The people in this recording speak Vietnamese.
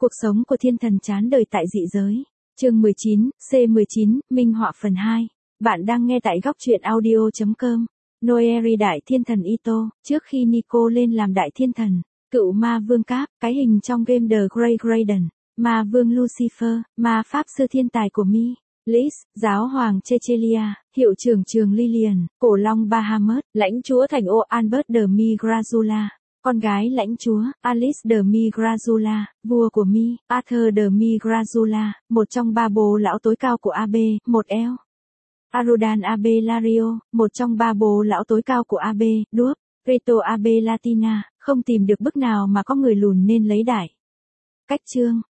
Cuộc sống của thiên thần chán đời tại dị giới. Chương 19, C19, Minh họa phần 2. Bạn đang nghe tại góc truyện audio.com. Noeri đại thiên thần Ito, trước khi Nico lên làm đại thiên thần, cựu ma vương Cap, cái hình trong game The Grey Graden, ma vương Lucifer, ma pháp sư thiên tài của Mi, Lis, giáo hoàng Chechelia, hiệu trưởng trường Lillian, cổ long Bahamut, lãnh chúa thành ô Albert de Migrazula. Con gái lãnh chúa, Alice de Migrazula, vua của Mi, Arthur de Migrazula, một trong ba bố lão tối cao của AB, một eo. Arodan AB Lario, một trong ba bố lão tối cao của AB, đuốc. Rito AB Latina, không tìm được bức nào mà có người lùn nên lấy đại. Cách chương,